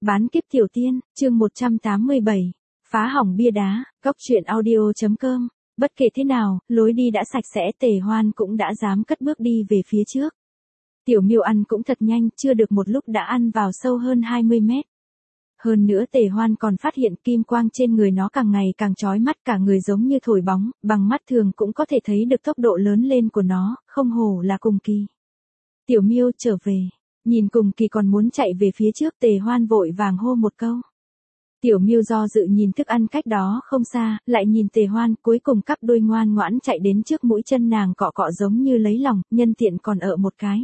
Bán kiếp tiểu tiên, chương 187. Phá hỏng bia đá, góc truyện audio.com. Bất kể thế nào, lối đi đã sạch sẽ, Tề Hoan cũng đã dám cất bước đi về phía trước. Tiểu Miêu ăn cũng thật nhanh, chưa được một lúc đã ăn vào sâu hơn 20 mét. Hơn nữa Tề Hoan còn phát hiện kim quang trên người nó càng ngày càng chói mắt, cả người giống như thổi bóng, bằng mắt thường cũng có thể thấy được tốc độ lớn lên của nó, không hổ là cùng kỳ. Tiểu Miêu trở về. Nhìn cùng kỳ còn muốn chạy về phía trước, Tề Hoan vội vàng hô một câu. Tiểu Miêu do dự nhìn thức ăn cách đó không xa, lại nhìn Tề Hoan, cuối cùng cắp đuôi ngoan ngoãn chạy đến trước mũi chân nàng cọ cọ giống như lấy lòng, nhân tiện còn ợ một cái.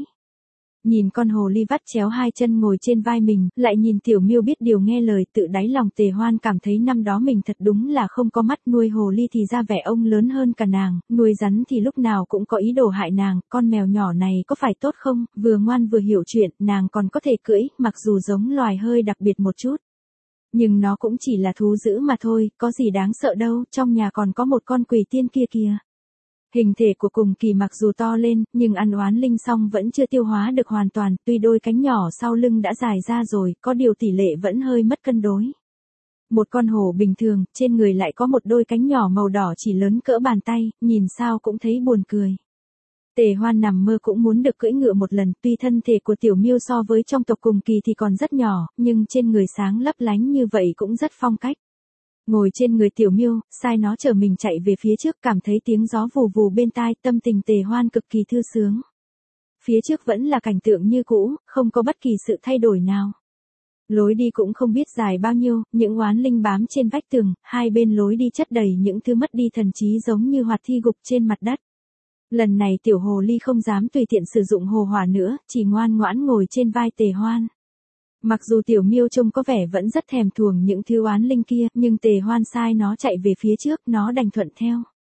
Nhìn con hồ ly vắt chéo hai chân ngồi trên vai mình, lại nhìn Tiểu Miêu biết điều nghe lời, tự đáy lòng Tề Hoan cảm thấy năm đó mình thật đúng là không có mắt, nuôi hồ ly thì ra vẻ ông lớn hơn cả nàng, nuôi rắn thì lúc nào cũng có ý đồ hại nàng, con mèo nhỏ này có phải tốt không, vừa ngoan vừa hiểu chuyện, nàng còn có thể cưỡi, mặc dù giống loài hơi đặc biệt một chút. Nhưng nó cũng chỉ là thú dữ mà thôi, có gì đáng sợ đâu, trong nhà còn có một con quỷ tiên kia kìa. Hình thể của cùng kỳ mặc dù to lên, nhưng ăn oán linh xong vẫn chưa tiêu hóa được hoàn toàn, tuy đôi cánh nhỏ sau lưng đã dài ra rồi, có điều tỷ lệ vẫn hơi mất cân đối. Một con hổ bình thường, trên người lại có một đôi cánh nhỏ màu đỏ chỉ lớn cỡ bàn tay, nhìn sao cũng thấy buồn cười. Tề Hoan nằm mơ cũng muốn được cưỡi ngựa một lần, tuy thân thể của Tiểu Miêu so với trong tộc cùng kỳ thì còn rất nhỏ, nhưng trên người sáng lấp lánh như vậy cũng rất phong cách. Ngồi trên người Tiểu Miêu, sai nó chở mình chạy về phía trước, cảm thấy tiếng gió vù vù bên tai, tâm tình Tề Hoan cực kỳ thư sướng. Phía trước vẫn là cảnh tượng như cũ, không có bất kỳ sự thay đổi nào. Lối đi cũng không biết dài bao nhiêu, những oán linh bám trên vách tường, hai bên lối đi chất đầy những thứ mất đi thần trí giống như hoạt thi gục trên mặt đất. Lần này tiểu hồ ly không dám tùy tiện sử dụng hồ hỏa nữa, chỉ ngoan ngoãn ngồi trên vai Tề Hoan. Mặc dù Tiểu Miêu trông có vẻ vẫn rất thèm thuồng những thứ oán linh kia, nhưng Tề Hoan sai nó chạy về phía trước, nó đành thuận theo.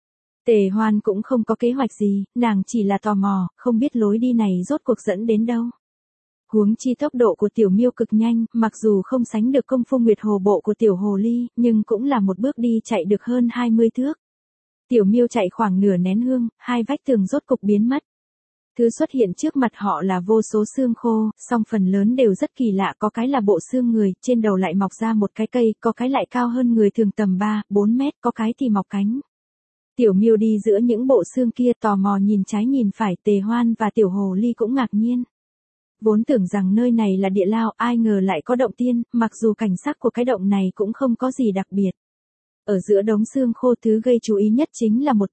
Tề Hoan cũng không có kế hoạch gì, nàng chỉ là tò mò, không biết lối đi này rốt cuộc dẫn đến đâu. Huống chi tốc độ của Tiểu Miêu cực nhanh, mặc dù không sánh được công phu nguyệt hồ bộ của tiểu hồ ly, nhưng cũng là một bước đi chạy được hơn 20 thước. Tiểu Miêu chạy khoảng nửa nén hương, hai vách tường rốt cục biến mất. Thứ xuất hiện trước mặt họ là vô số xương khô, song phần lớn đều rất kỳ lạ, có cái là bộ xương người, trên đầu lại mọc ra một cái cây, có cái lại cao hơn người thường tầm 3-4 mét, có cái thì mọc cánh. Tiểu Miêu đi giữa những bộ xương kia tò mò nhìn trái nhìn phải, Tề Hoan và tiểu hồ ly cũng ngạc nhiên. Vốn tưởng rằng nơi này là địa lao, ai ngờ lại có động tiên, mặc dù cảnh sắc của cái động này cũng không có gì đặc biệt. Ở giữa đống xương khô, thứ gây chú ý nhất chính là một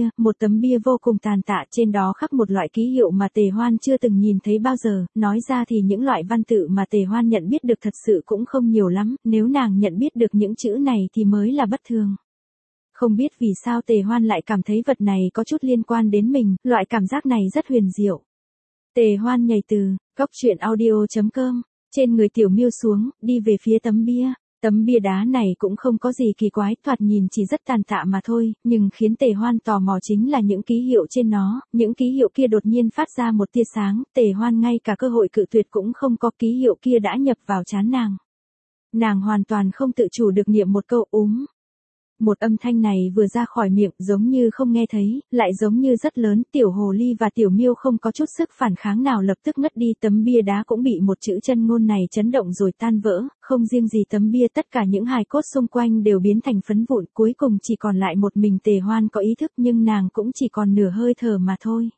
tấm bia vô cùng tàn tạ, trên đó khắc một loại ký hiệu mà Tề Hoan chưa từng nhìn thấy bao giờ, nói ra thì những loại văn tự mà Tề Hoan nhận biết được thật sự cũng không nhiều lắm, nếu nàng nhận biết được những chữ này thì mới là bất thường. Không biết vì sao Tề Hoan lại cảm thấy vật này có chút liên quan đến mình, loại cảm giác này rất huyền diệu. Tề Hoan nhảy từ góc truyện audio.com, trên người Tiểu Miêu xuống, đi về phía tấm bia. Tấm bia đá này cũng không có gì kỳ quái, thoạt nhìn chỉ rất tàn tạ mà thôi, nhưng khiến Tề Hoan tò mò chính là những ký hiệu trên nó, những ký hiệu kia đột nhiên phát ra một tia sáng, Tề Hoan ngay cả cơ hội cự tuyệt cũng không có, ký hiệu kia đã nhập vào trán nàng. Nàng hoàn toàn không tự chủ được niệm một câu một âm thanh này vừa ra khỏi miệng giống như không nghe thấy, lại giống như rất lớn, tiểu hồ ly và Tiểu Miêu không có chút sức phản kháng nào lập tức ngất đi, tấm bia đá cũng bị một chữ chân ngôn này chấn động rồi tan vỡ, không riêng gì tấm bia, tất cả những hài cốt xung quanh đều biến thành phấn vụn, cuối cùng chỉ còn lại một mình Tề Hoan có ý thức, nhưng nàng cũng chỉ còn nửa hơi thở mà thôi.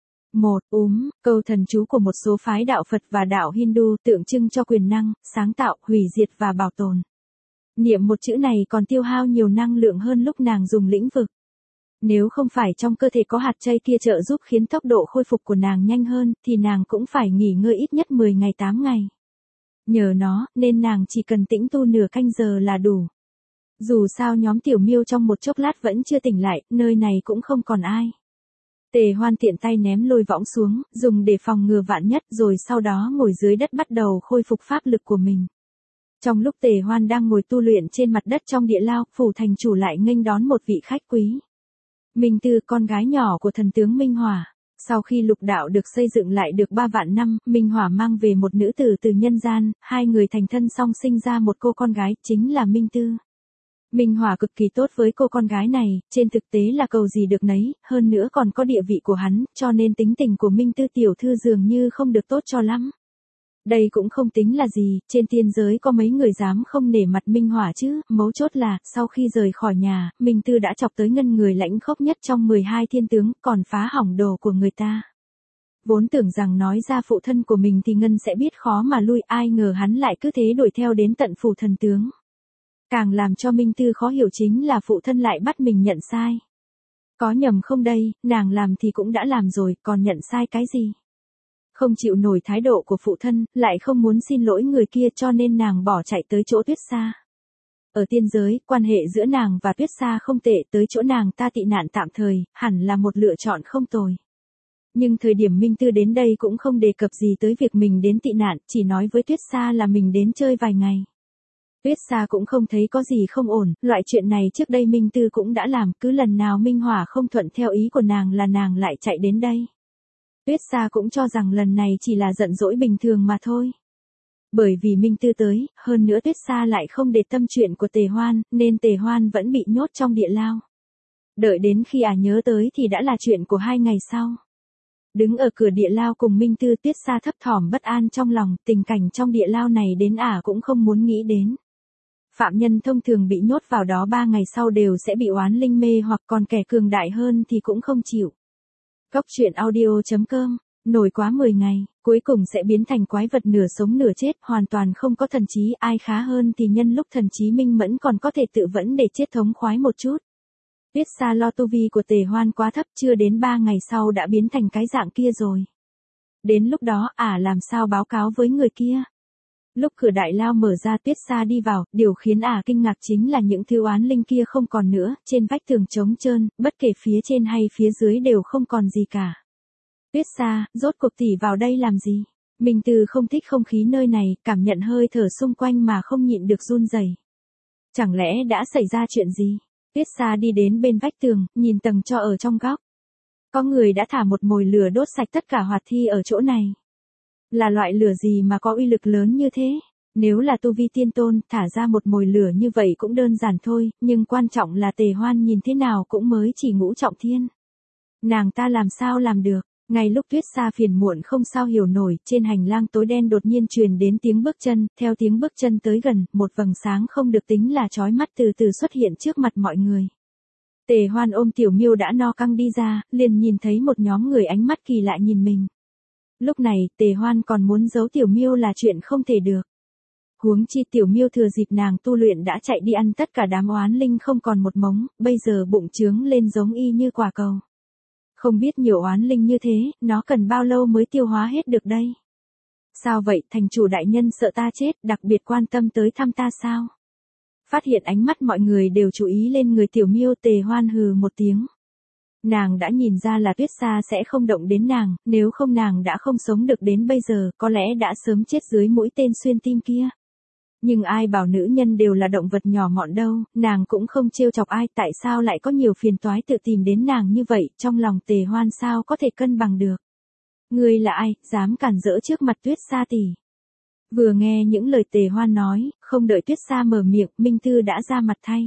Câu thần chú của một số phái đạo Phật và đạo Hindu tượng trưng cho quyền năng, sáng tạo, hủy diệt và bảo tồn. Niệm một chữ này còn tiêu hao nhiều năng lượng hơn lúc nàng dùng lĩnh vực. Nếu không phải trong cơ thể có hạt chây kia trợ giúp khiến tốc độ khôi phục của nàng nhanh hơn, thì nàng cũng phải nghỉ ngơi ít nhất 10 ngày 8 ngày. Nhờ nó, nên nàng chỉ cần tĩnh tu nửa canh giờ là đủ. Dù sao nhóm Tiểu Miêu trong một chốc lát vẫn chưa tỉnh lại, nơi này cũng không còn ai. Tề Hoan tiện tay ném lôi võng xuống, dùng để phòng ngừa vạn nhất, rồi sau đó ngồi dưới đất bắt đầu khôi phục pháp lực của mình. Trong lúc Tề Hoan đang ngồi tu luyện trên mặt đất trong địa lao, phủ thành chủ lại nghênh đón một vị khách quý. Minh Tư, con gái nhỏ của thần tướng Minh Hỏa. Sau khi lục đạo được xây dựng lại được 3 vạn năm, Minh Hỏa mang về một nữ tử từ nhân gian, hai người thành thân song sinh ra một cô con gái, chính là Minh Tư. Minh Hỏa cực kỳ tốt với cô con gái này, trên thực tế là cầu gì được nấy, hơn nữa còn có địa vị của hắn, cho nên tính tình của Minh Tư tiểu thư dường như không được tốt cho lắm. Đây cũng không tính là gì, trên tiên giới có mấy người dám không nể mặt Minh Hỏa chứ, mấu chốt là, sau khi rời khỏi nhà, Minh Tư đã chọc tới Ngân người lãnh khốc nhất trong 12 thiên tướng, còn phá hỏng đồ của người ta. Vốn tưởng rằng nói ra phụ thân của mình thì Ngân sẽ biết khó mà lui, ai ngờ hắn lại cứ thế đuổi theo đến tận phủ thần tướng. Càng làm cho Minh Tư khó hiểu chính là phụ thân lại bắt mình nhận sai. Có nhầm không đây, nàng làm thì cũng đã làm rồi, còn nhận sai cái gì? Không chịu nổi thái độ của phụ thân, lại không muốn xin lỗi người kia cho nên nàng bỏ chạy tới chỗ Tuyết Sa. Ở tiên giới, quan hệ giữa nàng và Tuyết Sa không tệ, tới chỗ nàng ta tị nạn tạm thời, hẳn là một lựa chọn không tồi. Nhưng thời điểm Minh Tư đến đây cũng không đề cập gì tới việc mình đến tị nạn, chỉ nói với Tuyết Sa là mình đến chơi vài ngày. Tuyết Sa cũng không thấy có gì không ổn, loại chuyện này trước đây Minh Tư cũng đã làm, cứ lần nào Minh Hỏa không thuận theo ý của nàng là nàng lại chạy đến đây. Tuyết Sa cũng cho rằng lần này chỉ là giận dỗi bình thường mà thôi. Bởi vì Minh Tư tới, hơn nữa Tuyết Sa lại không để tâm chuyện của Tề Hoan, nên Tề Hoan vẫn bị nhốt trong địa lao. Đợi đến khi nhớ tới thì đã là chuyện của 2 ngày sau. Đứng ở cửa địa lao cùng Minh Tư, Tuyết Sa thấp thỏm bất an trong lòng, tình cảnh trong địa lao này đến cũng không muốn nghĩ đến. Phạm nhân thông thường bị nhốt vào đó 3 ngày sau đều sẽ bị oán linh mê hoặc còn kẻ cường đại hơn thì cũng không chịu. Góc truyện audio.com, nổi quá 10 ngày, cuối cùng sẽ biến thành quái vật nửa sống nửa chết, hoàn toàn không có thần trí, ai khá hơn thì nhân lúc thần trí minh mẫn còn có thể tự vẫn để chết thống khoái một chút. Tuyết Sa lo tu vi của Tề Hoan quá thấp, chưa đến 3 ngày sau đã biến thành cái dạng kia rồi. Đến lúc đó làm sao báo cáo với người kia? Lúc cửa đại lao mở ra, Tuyết Sa đi vào, điều khiến kinh ngạc chính là những thứ oán linh kia không còn nữa, trên vách tường trống trơn, bất kể phía trên hay phía dưới đều không còn gì cả. Tuyết Sa, rốt cuộc tỷ vào đây làm gì? Minh Tư không thích không khí nơi này, cảm nhận hơi thở xung quanh mà không nhịn được run rẩy. Chẳng lẽ đã xảy ra chuyện gì? Tuyết Sa đi đến bên vách tường, nhìn tầng tro ở trong góc. Có người đã thả một mồi lửa đốt sạch tất cả hoạt thi ở chỗ này. Là loại lửa gì mà có uy lực lớn như thế? Nếu là tu vi tiên tôn, thả ra một mồi lửa như vậy cũng đơn giản thôi, nhưng quan trọng là Tề Hoan nhìn thế nào cũng mới chỉ ngũ trọng thiên. Nàng ta làm sao làm được? Ngay lúc Tuyết Sa phiền muộn không sao hiểu nổi, trên hành lang tối đen đột nhiên truyền đến tiếng bước chân, theo tiếng bước chân tới gần, một vầng sáng không được tính là chói mắt từ từ xuất hiện trước mặt mọi người. Tề Hoan ôm Tiểu Miêu đã no căng đi ra, liền nhìn thấy một nhóm người ánh mắt kỳ lạ nhìn mình. Lúc này, Tề Hoan còn muốn giấu Tiểu Miêu là chuyện không thể được. Huống chi Tiểu Miêu thừa dịp nàng tu luyện đã chạy đi ăn tất cả đám oán linh không còn một mống, bây giờ bụng trướng lên giống y như quả cầu. Không biết nhiều oán linh như thế, nó cần bao lâu mới tiêu hóa hết được đây? Sao vậy, thành chủ đại nhân sợ ta chết, đặc biệt quan tâm tới thăm ta sao? Phát hiện ánh mắt mọi người đều chú ý lên người Tiểu Miêu, Tề Hoan hừ một tiếng. Nàng đã nhìn ra là Tuyết Sa sẽ không động đến nàng, nếu không nàng đã không sống được đến bây giờ, có lẽ đã sớm chết dưới mũi tên xuyên tim kia. Nhưng ai bảo nữ nhân đều là động vật nhỏ mọn đâu, nàng cũng không trêu chọc ai, tại sao lại có nhiều phiền toái tự tìm đến nàng như vậy, trong lòng Tề Hoan sao có thể cân bằng được. Ngươi là ai, dám cản rỡ trước mặt Tuyết Sa tỷ? Vừa nghe những lời Tề Hoan nói, không đợi Tuyết Sa mở miệng, Minh Tư đã ra mặt thay.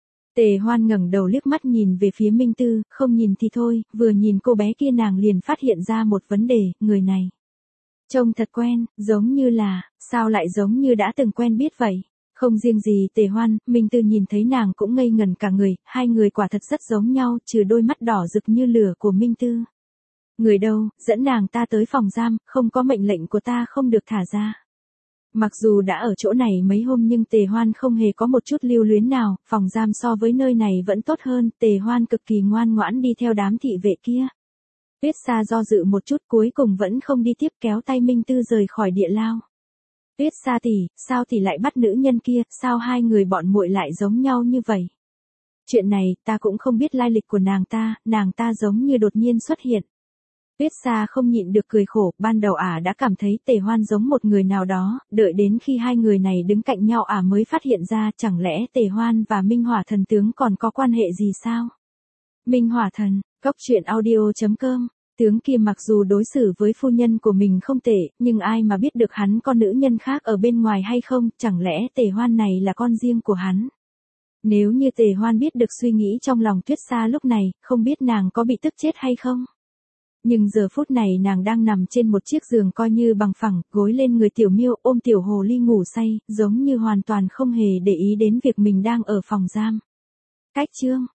Tề Hoan ngẩng đầu liếc mắt nhìn về phía Minh Tư, không nhìn thì thôi, vừa nhìn cô bé kia nàng liền phát hiện ra một vấn đề, người này trông thật quen, giống như là, sao lại giống như đã từng quen biết vậy? Không riêng gì Tề Hoan, Minh Tư nhìn thấy nàng cũng ngây ngẩn cả người, hai người quả thật rất giống nhau, trừ đôi mắt đỏ rực như lửa của Minh Tư. Người đâu, dẫn nàng ta tới phòng giam, không có mệnh lệnh của ta không được thả ra. Mặc dù đã ở chỗ này mấy hôm nhưng Tề Hoan không hề có một chút lưu luyến nào, phòng giam so với nơi này vẫn tốt hơn, Tề Hoan cực kỳ ngoan ngoãn đi theo đám thị vệ kia. Tuyết Sa do dự một chút cuối cùng vẫn không đi tiếp, kéo tay Minh Tư rời khỏi địa lao. Tuyết Sa tỷ, sao tỷ lại bắt nữ nhân kia, sao hai người bọn muội lại giống nhau như vậy? Chuyện này, ta cũng không biết lai lịch của nàng ta giống như đột nhiên xuất hiện. Tuyết Sa không nhịn được cười khổ, ban đầu đã cảm thấy Tề Hoan giống một người nào đó, đợi đến khi hai người này đứng cạnh nhau mới phát hiện ra chẳng lẽ Tề Hoan và Minh Hỏa thần tướng còn có quan hệ gì sao? Minh Hỏa thần, góc truyện audio.com, tướng kia mặc dù đối xử với phu nhân của mình không tệ, nhưng ai mà biết được hắn có nữ nhân khác ở bên ngoài hay không, chẳng lẽ Tề Hoan này là con riêng của hắn? Nếu như Tề Hoan biết được suy nghĩ trong lòng Tuyết Sa lúc này, không biết nàng có bị tức chết hay không? Nhưng giờ phút này nàng đang nằm trên một chiếc giường coi như bằng phẳng, gối lên người Tiểu Miêu, ôm Tiểu Hồ Ly ngủ say, giống như hoàn toàn không hề để ý đến việc mình đang ở phòng giam. Cách chương